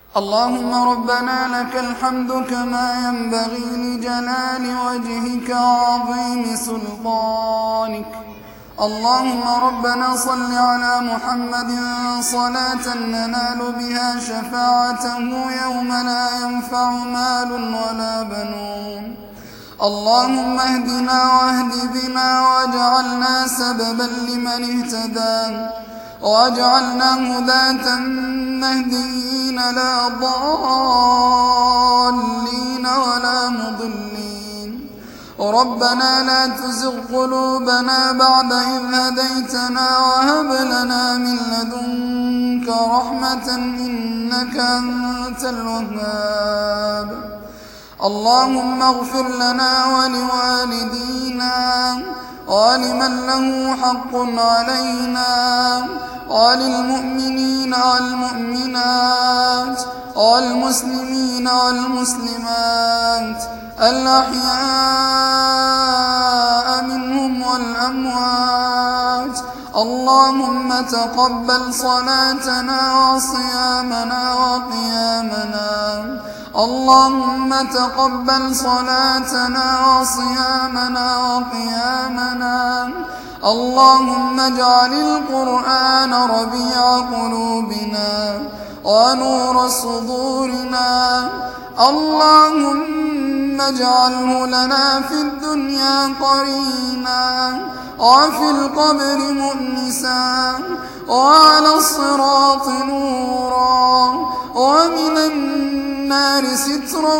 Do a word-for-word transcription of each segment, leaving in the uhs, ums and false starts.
اللهم ربنا لك الحمد كما ينبغي لجلال وجهك وعظيم سلطانك. اللهم ربنا صل على محمد صلاة ننال بها شفاعته يوم لا ينفع مال ولا بنون. اللهم اهدنا واهد بنا واجعلنا سببا لمن اهتدى، واجعلنا هداة مهديين لا ضالين ولا مضلين. ربنا لا تزغ قلوبنا بعد إذ هديتنا وهب لنا من لدنك رحمة إنك أنت الوهاب. اللهم اغفر لنا ولوالدينا ولمن له حق علينا وللمؤمنين والمؤمنات والمسلمين والمسلمات الأحياء منهم والأموات. اللهم تقبل صلاتنا وصيامنا وقيامنا. اللهم تقبل صلاتنا وصيامنا وقيامنا. اللهم اجعل القرآن ربيع قلوبنا ونور صدورنا. اللهم اجعله لنا في الدنيا قرينا وفي القبر مؤنسا وعلى الصراط نورا ومن النار سترا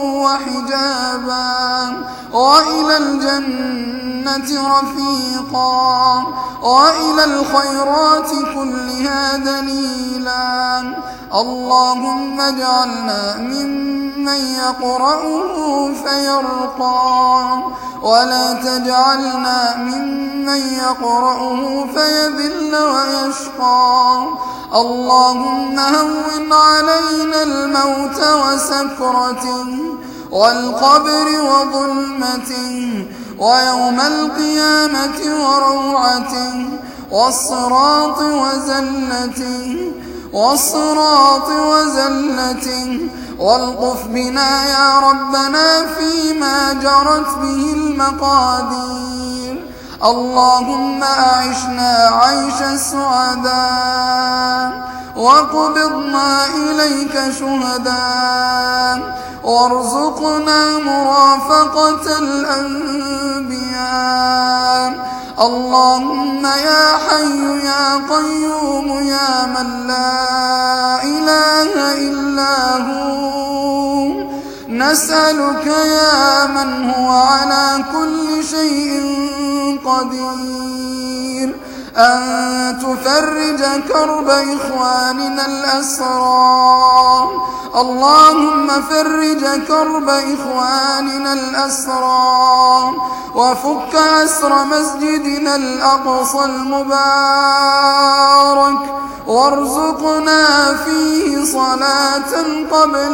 وحجابا وإلى الجنة رفيقا وإلى الخيرات كلها دليلا. اللهم اجعلنا ممن يقرأه فيرقى ولا تجعلنا ممن يقرأه فيذل ويشقى. اللهم هون علينا الموت وسكرته والقبر وظلمته ويوم القيامة وروعته والصراط وزلته والصراط وزلته. والطف بنا يا ربنا فيما جرت به المقادير. اللهم أعشنا عيش السعداء وقبضنا إليك شهداء وارزقنا مرافقة الأنبياء. اللهم يا حي يا قيوم يا من لا إله إلا هو، نسألك يا من هو على كل شيء قدير أن تفرج كرب إخواننا الأسرى. اللهم فرج كرب إخواننا الأسرى وفك أسر مسجدنا الأقصى المبارك وارزقنا فيه صلاة قبل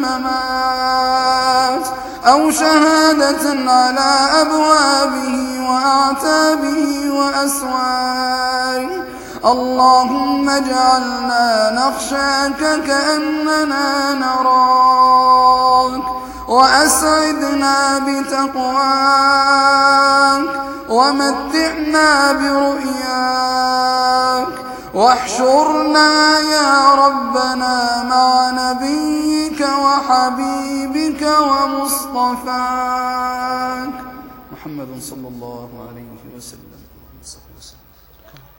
الممات أو شهادة على أبوابه وأعتابه وأسواره. اللهم اجعلنا نخشاك كأننا نراك وأسعدنا بتقواك ومتعنا برؤياك واحشرنا يا ربنا مع نبيك وحبيبك ومصطفاك محمد صلى الله عليه وسلم.